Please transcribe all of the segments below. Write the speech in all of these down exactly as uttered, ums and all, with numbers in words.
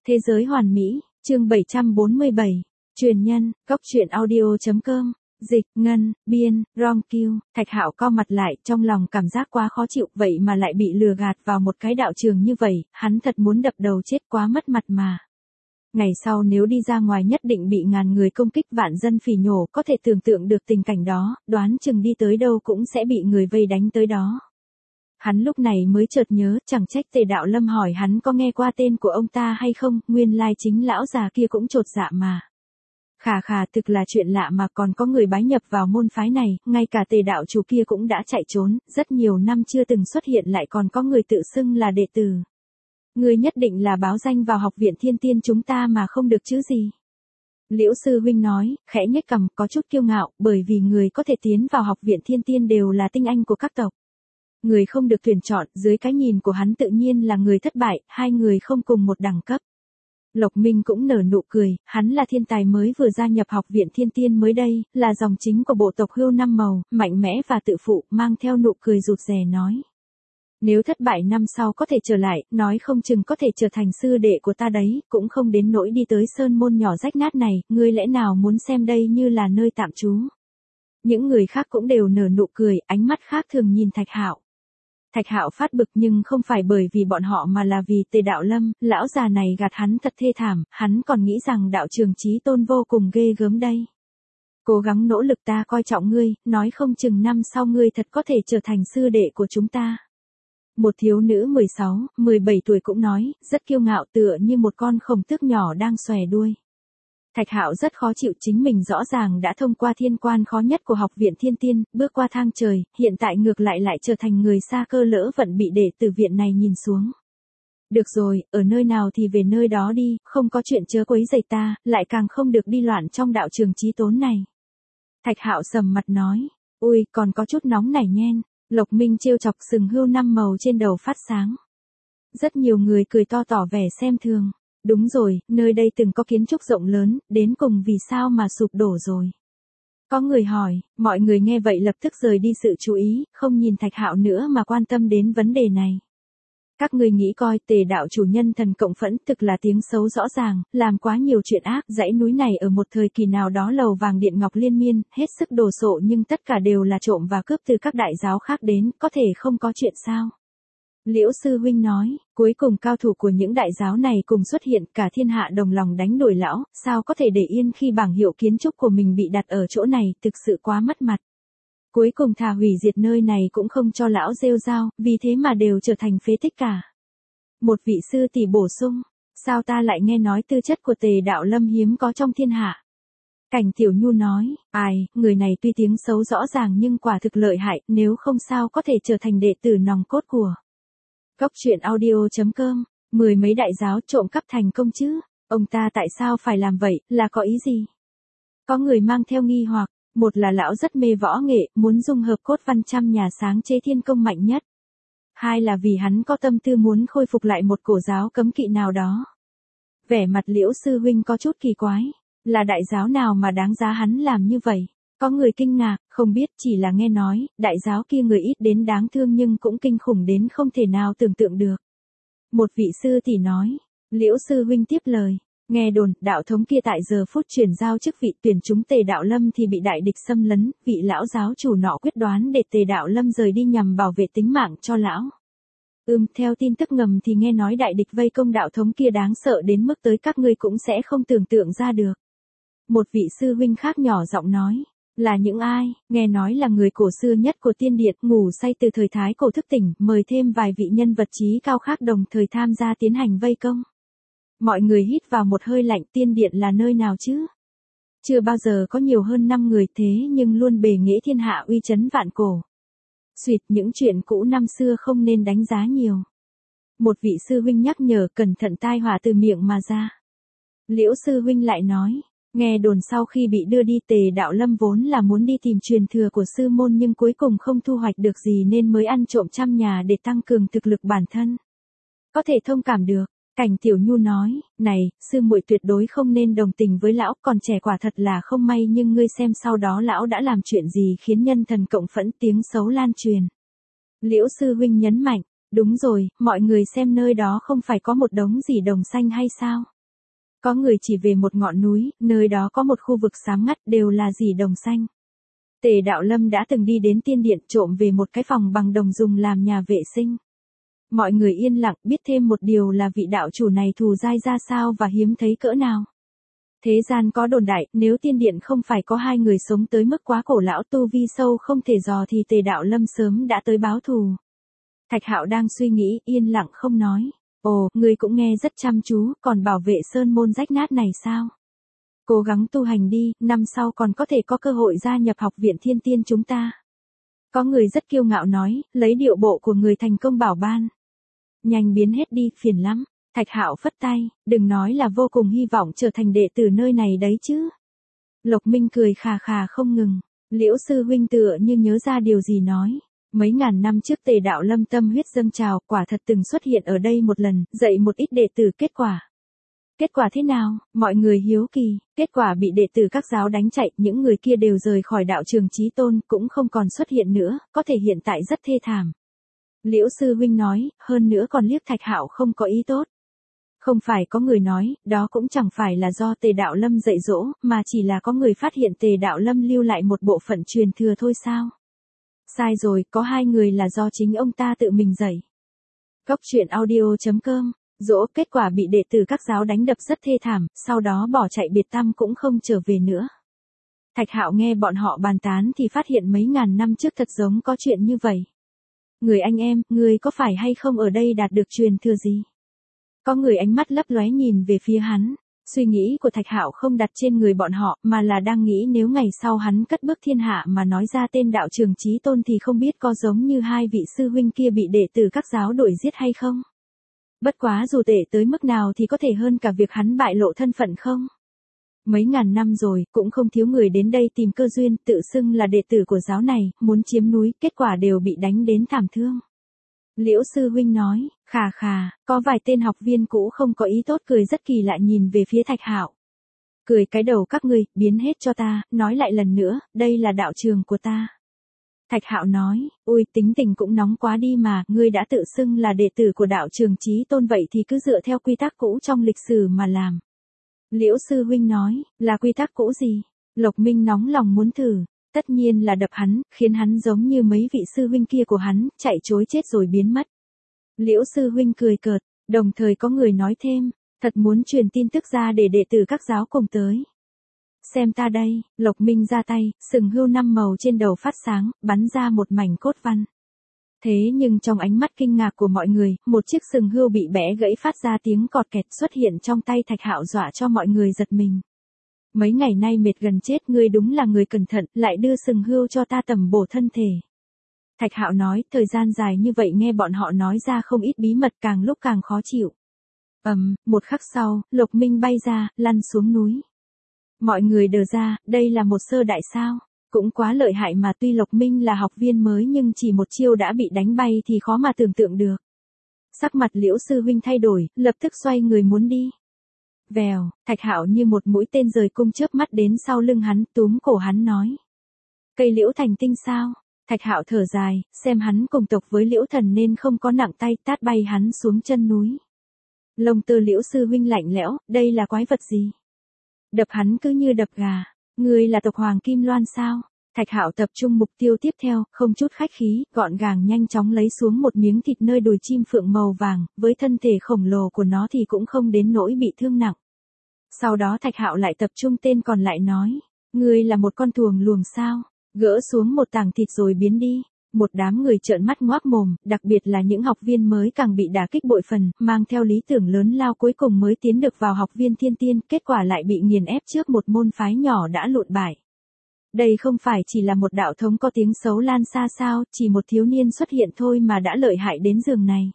Thế giới hoàn mỹ, chương bảy trăm bốn mươi bảy, truyền nhân, góc truyện audio.com, dịch, ngân, biên, rom kiu, Thạch Hạo co mặt lại, trong lòng cảm giác quá khó chịu, vậy mà lại bị lừa gạt vào một cái đạo trường như vậy, hắn thật muốn đập đầu chết, quá mất mặt mà. Ngày sau nếu đi ra ngoài nhất định bị ngàn người công kích, vạn dân phỉ nhổ, có thể tưởng tượng được tình cảnh đó, đoán chừng đi tới đâu cũng sẽ bị người vây đánh tới đó. Hắn lúc này mới chợt nhớ, chẳng trách Tề Đạo Lâm hỏi hắn có nghe qua tên của ông ta hay không, nguyên lai chính lão già kia cũng chột dạ mà. Khà khà, thực là chuyện lạ mà, còn có người bái nhập vào môn phái này, ngay cả Tề đạo chủ kia cũng đã chạy trốn, rất nhiều năm chưa từng xuất hiện lại còn có người tự xưng là đệ tử. Người nhất định là báo danh vào học viện Thiên Tiên chúng ta mà không được chứ gì. Liễu sư huynh nói, khẽ nhếch cằm, có chút kiêu ngạo, bởi vì người có thể tiến vào học viện Thiên Tiên đều là tinh anh của các tộc. Người không được tuyển chọn, dưới cái nhìn của hắn tự nhiên là người thất bại, hai người không cùng một đẳng cấp. Lộc Minh cũng nở nụ cười, hắn là thiên tài mới vừa gia nhập học viện Thiên Tiên mới đây, là dòng chính của bộ tộc Hưu Năm Màu, mạnh mẽ và tự phụ, mang theo nụ cười rụt rè nói. Nếu thất bại năm sau có thể trở lại, nói không chừng có thể trở thành sư đệ của ta đấy, cũng không đến nỗi đi tới sơn môn nhỏ rách nát này, ngươi lẽ nào muốn xem đây như là nơi tạm trú. Những người khác cũng đều nở nụ cười, ánh mắt khác thường nhìn Thạch Hạo. Thạch Hạo phát bực nhưng không phải bởi vì bọn họ mà là vì Tề Đạo Lâm, lão già này gạt hắn thật thê thảm, hắn còn nghĩ rằng đạo trường chí tôn vô cùng ghê gớm đây. Cố gắng nỗ lực, ta coi trọng ngươi, nói không chừng năm sau ngươi thật có thể trở thành sư đệ của chúng ta. Một thiếu nữ mười sáu, mười bảy tuổi cũng nói, rất kiêu ngạo tựa như một con khổng tước nhỏ đang xòe đuôi. Thạch Hạo rất khó chịu, chính mình rõ ràng đã thông qua thiên quan khó nhất của học viện Thiên Tiên, bước qua thang trời, hiện tại ngược lại lại trở thành người xa cơ lỡ vận bị đệ tử viện này nhìn xuống. Được rồi, ở nơi nào thì về nơi đó đi, không có chuyện chớ quấy rầy ta, lại càng không được đi loạn trong đạo trường chí tôn này. Thạch Hạo sầm mặt nói, ui, còn có chút nóng nảy nhen. Lộc Minh trêu chọc, sừng hưu năm màu trên đầu phát sáng. Rất nhiều người cười to tỏ vẻ xem thường. Đúng rồi, nơi đây từng có kiến trúc rộng lớn, đến cùng vì sao mà sụp đổ rồi. Có người hỏi, mọi người nghe vậy lập tức rời đi sự chú ý, không nhìn Thạch Hạo nữa mà quan tâm đến vấn đề này. Các ngươi nghĩ coi, Tề đạo chủ nhân thần cộng phẫn, thực là tiếng xấu rõ ràng, làm quá nhiều chuyện ác, dãy núi này ở một thời kỳ nào đó lầu vàng điện ngọc liên miên, hết sức đồ sộ nhưng tất cả đều là trộm và cướp từ các đại giáo khác đến, có thể không có chuyện sao? Liễu sư huynh nói, cuối cùng cao thủ của những đại giáo này cùng xuất hiện, cả thiên hạ đồng lòng đánh đuổi lão, sao có thể để yên khi bảng hiệu kiến trúc của mình bị đặt ở chỗ này, thực sự quá mất mặt. Cuối cùng thà hủy diệt nơi này cũng không cho lão rêu rao, vì thế mà đều trở thành phế tích cả. Một vị sư tỷ bổ sung, sao ta lại nghe nói tư chất của Tề Đạo Lâm hiếm có trong thiên hạ. Cảnh Tiểu Nhu nói, ai, người này tuy tiếng xấu rõ ràng nhưng quả thực lợi hại, nếu không sao có thể trở thành đệ tử nòng cốt của. Góc truyện audio.com, mười mấy đại giáo trộm cắp thành công chứ, ông ta tại sao phải làm vậy, là có ý gì? Có người mang theo nghi hoặc. Một là lão rất mê võ nghệ, muốn dung hợp cốt văn trăm nhà sáng chế thiên công mạnh nhất. Hai là vì hắn có tâm tư muốn khôi phục lại một cổ giáo cấm kỵ nào đó. Vẻ mặt Liễu sư huynh có chút kỳ quái, là đại giáo nào mà đáng giá hắn làm như vậy? Có người kinh ngạc, không biết, chỉ là nghe nói, đại giáo kia người ít đến đáng thương nhưng cũng kinh khủng đến không thể nào tưởng tượng được. Một vị sư tỷ nói, Liễu sư huynh tiếp lời. Nghe đồn, đạo thống kia tại giờ phút chuyển giao chức vị tuyển chúng Tề Đạo Lâm thì bị đại địch xâm lấn, vị lão giáo chủ nọ quyết đoán để Tề Đạo Lâm rời đi nhằm bảo vệ tính mạng cho lão. Ừm, theo tin tức ngầm thì nghe nói đại địch vây công đạo thống kia đáng sợ đến mức tới các ngươi cũng sẽ không tưởng tượng ra được. Một vị sư huynh khác nhỏ giọng nói, là những ai, nghe nói là người cổ xưa nhất của tiên điện, ngủ say từ thời thái cổ thức tỉnh, mời thêm vài vị nhân vật trí cao khác đồng thời tham gia tiến hành vây công. Mọi người hít vào một hơi lạnh, tiên điện là nơi nào chứ? Chưa bao giờ có nhiều hơn năm người thế nhưng luôn bề nghệ thiên hạ uy chấn vạn cổ. Xuyệt, những chuyện cũ năm xưa không nên đánh giá nhiều. Một vị sư huynh nhắc nhở cẩn thận tai họa từ miệng mà ra. Liễu sư huynh lại nói, nghe đồn sau khi bị đưa đi Tề Đạo Lâm vốn là muốn đi tìm truyền thừa của sư môn nhưng cuối cùng không thu hoạch được gì nên mới ăn trộm trăm nhà để tăng cường thực lực bản thân. Có thể thông cảm được. Cảnh Tiểu Nhu nói, này, sư muội tuyệt đối không nên đồng tình với lão, còn trẻ quả thật là không may nhưng ngươi xem sau đó lão đã làm chuyện gì khiến nhân thần cộng phẫn, tiếng xấu lan truyền. Liễu sư huynh nhấn mạnh, đúng rồi, mọi người xem nơi đó không phải có một đống gì đồng xanh hay sao? Có người chỉ về một ngọn núi, nơi đó có một khu vực xám ngắt đều là dì đồng xanh. Tề Đạo Lâm đã từng đi đến tiên điện trộm về một cái phòng bằng đồng dùng làm nhà vệ sinh. Mọi người yên lặng biết thêm một điều là vị đạo chủ này thù dai ra sao và hiếm thấy cỡ nào. Thế gian có đồn đại, nếu tiên điện không phải có hai người sống tới mức quá cổ lão tu vi sâu không thể dò thì Tề Đạo Lâm sớm đã tới báo thù. Thạch Hạo đang suy nghĩ, yên lặng không nói. Ồ, ngươi cũng nghe rất chăm chú, còn bảo vệ sơn môn rách nát này sao? Cố gắng tu hành đi, năm sau còn có thể có cơ hội gia nhập học viện thiên tiên chúng ta. Có người rất kiêu ngạo nói, lấy điệu bộ của người thành công bảo ban. Nhanh biến hết đi, phiền lắm. Thạch Hạo phất tay, đừng nói là vô cùng hy vọng trở thành đệ tử nơi này đấy chứ. Lộc Minh cười khà khà không ngừng, Liễu sư huynh tựa như nhớ ra điều gì nói. Mấy ngàn năm trước Tề Đạo Lâm tâm huyết dâng trào, quả thật từng xuất hiện ở đây một lần, dạy một ít đệ tử. Kết quả. Kết quả thế nào, mọi người hiếu kỳ, kết quả bị đệ tử các giáo đánh chạy, những người kia đều rời khỏi đạo trường Chí Tôn, cũng không còn xuất hiện nữa, có thể hiện tại rất thê thảm. Liễu sư huynh nói, hơn nữa còn liếc Thạch Hạo không có ý tốt. Không phải có người nói, đó cũng chẳng phải là do Tề Đạo Lâm dạy dỗ, mà chỉ là có người phát hiện Tề Đạo Lâm lưu lại một bộ phận truyền thừa thôi sao? Sai rồi, có hai người là do chính ông ta tự mình dạy. Cốc truyện audio chấm com, dỗ kết quả bị đệ tử các giáo đánh đập rất thê thảm, sau đó bỏ chạy biệt tăm cũng không trở về nữa. Thạch Hạo nghe bọn họ bàn tán thì phát hiện mấy ngàn năm trước thật giống có chuyện như vậy. Người anh em, người có phải hay không ở đây đạt được truyền thừa gì? Có người ánh mắt lấp lóe nhìn về phía hắn. Suy nghĩ của Thạch Hạo không đặt trên người bọn họ, mà là đang nghĩ nếu ngày sau hắn cất bước thiên hạ mà nói ra tên đạo trường Chí Tôn thì không biết có giống như hai vị sư huynh kia bị đệ tử các giáo đuổi giết hay không. Bất quá dù tệ tới mức nào thì có thể hơn cả việc hắn bại lộ thân phận không. Mấy ngàn năm rồi, cũng không thiếu người đến đây tìm cơ duyên, tự xưng là đệ tử của giáo này, muốn chiếm núi, kết quả đều bị đánh đến thảm thương. Liễu sư huynh nói, khà khà, có vài tên học viên cũ không có ý tốt cười rất kỳ lạ nhìn về phía Thạch Hạo. Cười cái đầu các ngươi, biến hết cho ta, nói lại lần nữa, đây là đạo trường của ta. Thạch Hạo nói, ui tính tình cũng nóng quá đi mà, ngươi đã tự xưng là đệ tử của đạo trường Chí Tôn vậy thì cứ dựa theo quy tắc cũ trong lịch sử mà làm. Liễu sư huynh nói, là quy tắc cũ gì? Lộc Minh nóng lòng muốn thử. Tất nhiên là đập hắn, khiến hắn giống như mấy vị sư huynh kia của hắn, chạy chối chết rồi biến mất. Liễu sư huynh cười cợt, đồng thời có người nói thêm, thật muốn truyền tin tức ra để đệ tử các giáo cùng tới. Xem ta đây, Lộc Minh ra tay, sừng hươu năm màu trên đầu phát sáng, bắn ra một mảnh cốt văn. Thế nhưng trong ánh mắt kinh ngạc của mọi người, một chiếc sừng hươu bị bẻ gãy phát ra tiếng cọt kẹt xuất hiện trong tay Thạch Hạo dọa cho mọi người giật mình. Mấy ngày nay mệt gần chết, ngươi đúng là người cẩn thận, lại đưa sừng hươu cho ta tầm bổ thân thể. Thạch Hạo nói, thời gian dài như vậy nghe bọn họ nói ra không ít bí mật, càng lúc càng khó chịu. Ầm, um, một khắc sau, Lộc Minh bay ra, lăn xuống núi. Mọi người đờ ra, đây là một sơ đại sao? Cũng quá lợi hại mà, tuy Lộc Minh là học viên mới nhưng chỉ một chiêu đã bị đánh bay thì khó mà tưởng tượng được. Sắc mặt Liễu sư huynh thay đổi, lập tức xoay người muốn đi. Vèo, Thạch Hạo như một mũi tên rời cung chớp mắt đến sau lưng hắn, túm cổ hắn nói. Cây liễu thành tinh sao? Thạch Hạo thở dài, xem hắn cùng tộc với Liễu Thần nên không có nặng tay, tát bay hắn xuống chân núi. Lông tơ Liễu sư huynh lạnh lẽo, đây là quái vật gì? Đập hắn cứ như đập gà. Ngươi là tộc Hoàng Kim Loan sao? Thạch Hạo tập trung mục tiêu tiếp theo, không chút khách khí, gọn gàng nhanh chóng lấy xuống một miếng thịt nơi đùi chim phượng màu vàng, với thân thể khổng lồ của nó thì cũng không đến nỗi bị thương nặng. Sau đó Thạch Hạo lại tập trung tên còn lại nói, ngươi là một con thuồng luồng sao? Gỡ xuống một tảng thịt rồi biến đi. Một đám người trợn mắt ngoác mồm, đặc biệt là những học viên mới càng bị đả kích bội phần, mang theo lý tưởng lớn lao cuối cùng mới tiến được vào học viên thiên tiên, kết quả lại bị nghiền ép trước một môn phái nhỏ đã lụn bại. Đây không phải chỉ là một đạo thống có tiếng xấu lan xa sao, chỉ một thiếu niên xuất hiện thôi mà đã lợi hại đến giường này.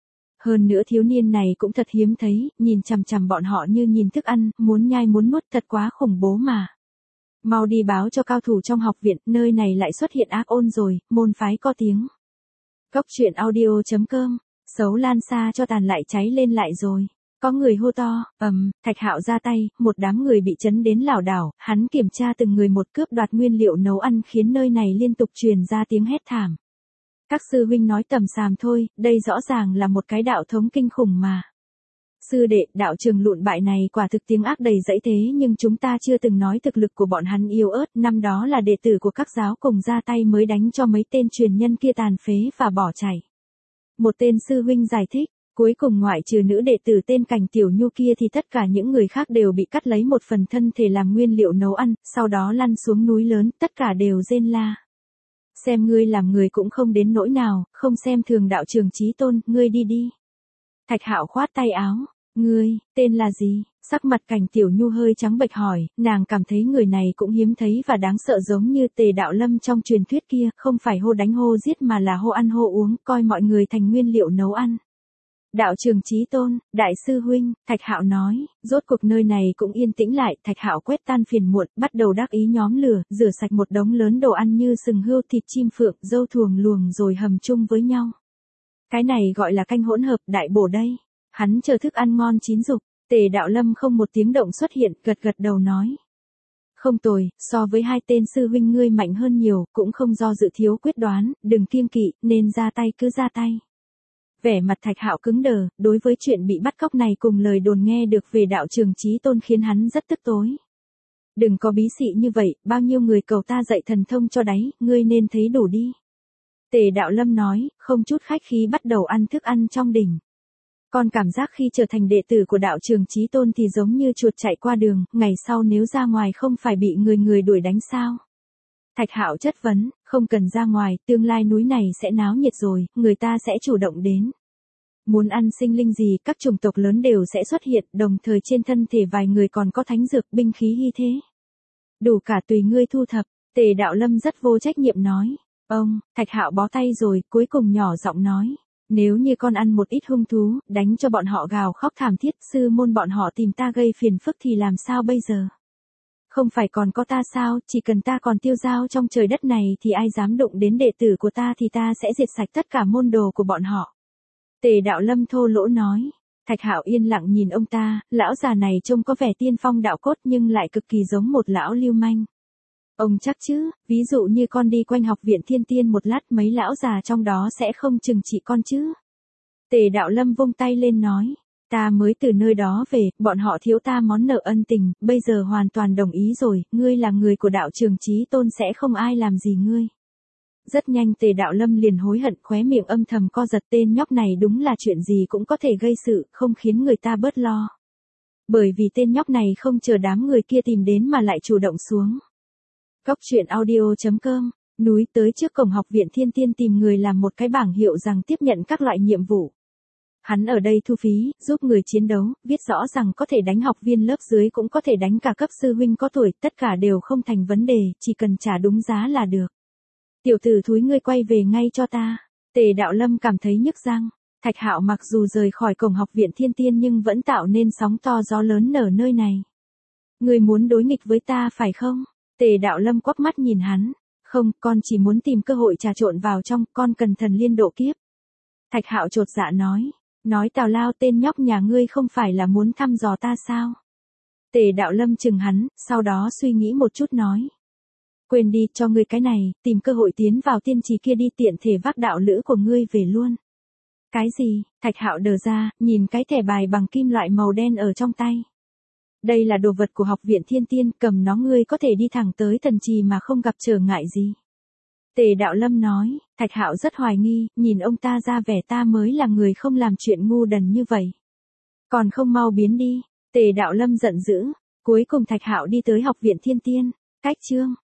Hơn nữa thiếu niên này cũng thật hiếm thấy, nhìn chằm chằm bọn họ như nhìn thức ăn, muốn nhai muốn nuốt, thật quá khủng bố mà. Mau đi báo cho cao thủ trong học viện, nơi này lại xuất hiện ác ôn rồi, môn phái có tiếng. Cốc truyện audio chấm com, xấu lan xa cho tàn lại cháy lên lại rồi. Có người hô to, ầm, um, Thạch Hạo ra tay, một đám người bị chấn đến lảo đảo, hắn kiểm tra từng người một cướp đoạt nguyên liệu nấu ăn khiến nơi này liên tục truyền ra tiếng hét thảm. Các sư huynh nói tầm xàm thôi, đây rõ ràng là một cái đạo thống kinh khủng mà. Sư đệ, đạo trường lụn bại này quả thực tiếng ác đầy dẫy thế nhưng chúng ta chưa từng nói thực lực của bọn hắn yếu ớt, năm đó là đệ tử của các giáo cùng ra tay mới đánh cho mấy tên truyền nhân kia tàn phế và bỏ chạy. Một tên sư huynh giải thích, cuối cùng ngoại trừ nữ đệ tử tên Cảnh Tiểu Nhu kia thì tất cả những người khác đều bị cắt lấy một phần thân thể làm nguyên liệu nấu ăn, sau đó lăn xuống núi lớn, tất cả đều rên la. Xem ngươi làm người cũng không đến nỗi nào, không xem thường đạo trường Chí Tôn, ngươi đi đi. Thạch Hạo khoát tay áo, ngươi, tên là gì? Sắc mặt Cảnh Tiểu Nhu hơi trắng bệch hỏi, nàng cảm thấy người này cũng hiếm thấy và đáng sợ giống như Tề Đạo Lâm trong truyền thuyết kia, không phải hô đánh hô giết mà là hô ăn hô uống, coi mọi người thành nguyên liệu nấu ăn. Đạo trường Chí Tôn, đại sư huynh, Thạch Hạo nói, rốt cuộc nơi này cũng yên tĩnh lại, Thạch Hạo quét tan phiền muộn, bắt đầu đắc ý nhóm lửa, rửa sạch một đống lớn đồ ăn như sừng hươu, thịt chim phượng, dâu thuồng luồng rồi hầm chung với nhau. Cái này gọi là canh hỗn hợp, đại bổ đây. Hắn chờ thức ăn ngon chín dục, Tề Đạo Lâm không một tiếng động xuất hiện, gật gật đầu nói. Không tồi, so với hai tên sư huynh ngươi mạnh hơn nhiều, cũng không do dự thiếu quyết đoán, đừng kiêng kỵ, nên ra tay cứ ra tay. Vẻ mặt Thạch Hạo cứng đờ, đối với chuyện bị bắt cóc này cùng lời đồn nghe được về đạo trường Chí Tôn khiến hắn rất tức tối. Đừng có bí xị như vậy, bao nhiêu người cầu ta dạy thần thông cho đấy, ngươi nên thấy đủ đi. Tề Đạo Lâm nói, không chút khách khí bắt đầu ăn thức ăn trong đỉnh. Con cảm giác khi trở thành đệ tử của đạo trường Chí Tôn thì giống như chuột chạy qua đường, ngày sau nếu ra ngoài không phải bị người người đuổi đánh sao? Thạch Hạo chất vấn, không cần ra ngoài, tương lai núi này sẽ náo nhiệt rồi, người ta sẽ chủ động đến. Muốn ăn sinh linh gì, các chủng tộc lớn đều sẽ xuất hiện, đồng thời trên thân thể vài người còn có thánh dược, binh khí hy thế. Đủ cả tùy ngươi thu thập, Tề Đạo Lâm rất vô trách nhiệm nói. Ông, Thạch Hạo bó tay rồi, cuối cùng nhỏ giọng nói. Nếu như con ăn một ít hung thú, đánh cho bọn họ gào khóc thảm thiết, sư môn bọn họ tìm ta gây phiền phức thì làm sao bây giờ? Không phải còn có ta sao, chỉ cần ta còn tiêu dao trong trời đất này thì ai dám đụng đến đệ tử của ta thì ta sẽ diệt sạch tất cả môn đồ của bọn họ. Tề Đạo Lâm thô lỗ nói. Thạch Hạo yên lặng nhìn ông ta, lão già này trông có vẻ tiên phong đạo cốt nhưng lại cực kỳ giống một lão lưu manh. Ông chắc chứ, ví dụ như con đi quanh học viện Thiên Tiên một lát mấy lão già trong đó sẽ không trừng trị con chứ. Tề Đạo Lâm vung tay lên nói, ta mới từ nơi đó về, bọn họ thiếu ta món nợ ân tình, bây giờ hoàn toàn đồng ý rồi, ngươi là người của đạo trường Chí Tôn sẽ không ai làm gì ngươi. Rất nhanh Tề Đạo Lâm liền hối hận, khóe miệng âm thầm co giật, tên nhóc này đúng là chuyện gì cũng có thể gây sự, không khiến người ta bớt lo. Bởi vì tên nhóc này không chờ đám người kia tìm đến mà lại chủ động xuống. Cóc truyện audio chấm com, núi tới trước cổng học viện Thiên Tiên tìm người làm một cái bảng hiệu rằng tiếp nhận các loại nhiệm vụ. Hắn ở đây thu phí, giúp người chiến đấu, viết rõ rằng có thể đánh học viên lớp dưới cũng có thể đánh cả cấp sư huynh có tuổi, tất cả đều không thành vấn đề, chỉ cần trả đúng giá là được. Tiểu tử thúi ngươi quay về ngay cho ta. Tề Đạo Lâm cảm thấy nhức răng. Thạch Hạo mặc dù rời khỏi cổng học viện Thiên Tiên nhưng vẫn tạo nên sóng to gió lớn ở nơi này. Ngươi muốn đối nghịch với ta phải không? Tề Đạo Lâm quắc mắt nhìn hắn. Không, con chỉ muốn tìm cơ hội trà trộn vào trong, con cần thần liên độ kiếp. Thạch Hạo chột dạ nói. Nói tào lao, tên nhóc nhà ngươi không phải là muốn thăm dò ta sao? Tề Đạo Lâm chừng hắn, sau đó suy nghĩ một chút nói. Quên đi, cho ngươi cái này, tìm cơ hội tiến vào tiên trì kia đi, tiện thể vác đạo lữ của ngươi về luôn. Cái gì? Thạch Hạo đờ ra, nhìn cái thẻ bài bằng kim loại màu đen ở trong tay. Đây là đồ vật của học viện Thiên Tiên, cầm nó ngươi có thể đi thẳng tới thần trì mà không gặp trở ngại gì. Tề Đạo Lâm nói. Thạch Hạo rất hoài nghi, nhìn ông ta ra vẻ ta mới là người không làm chuyện ngu đần như vậy. Còn không mau biến đi. Tề Đạo Lâm giận dữ. Cuối cùng Thạch Hạo đi tới học viện Thiên Tiên. Cách chương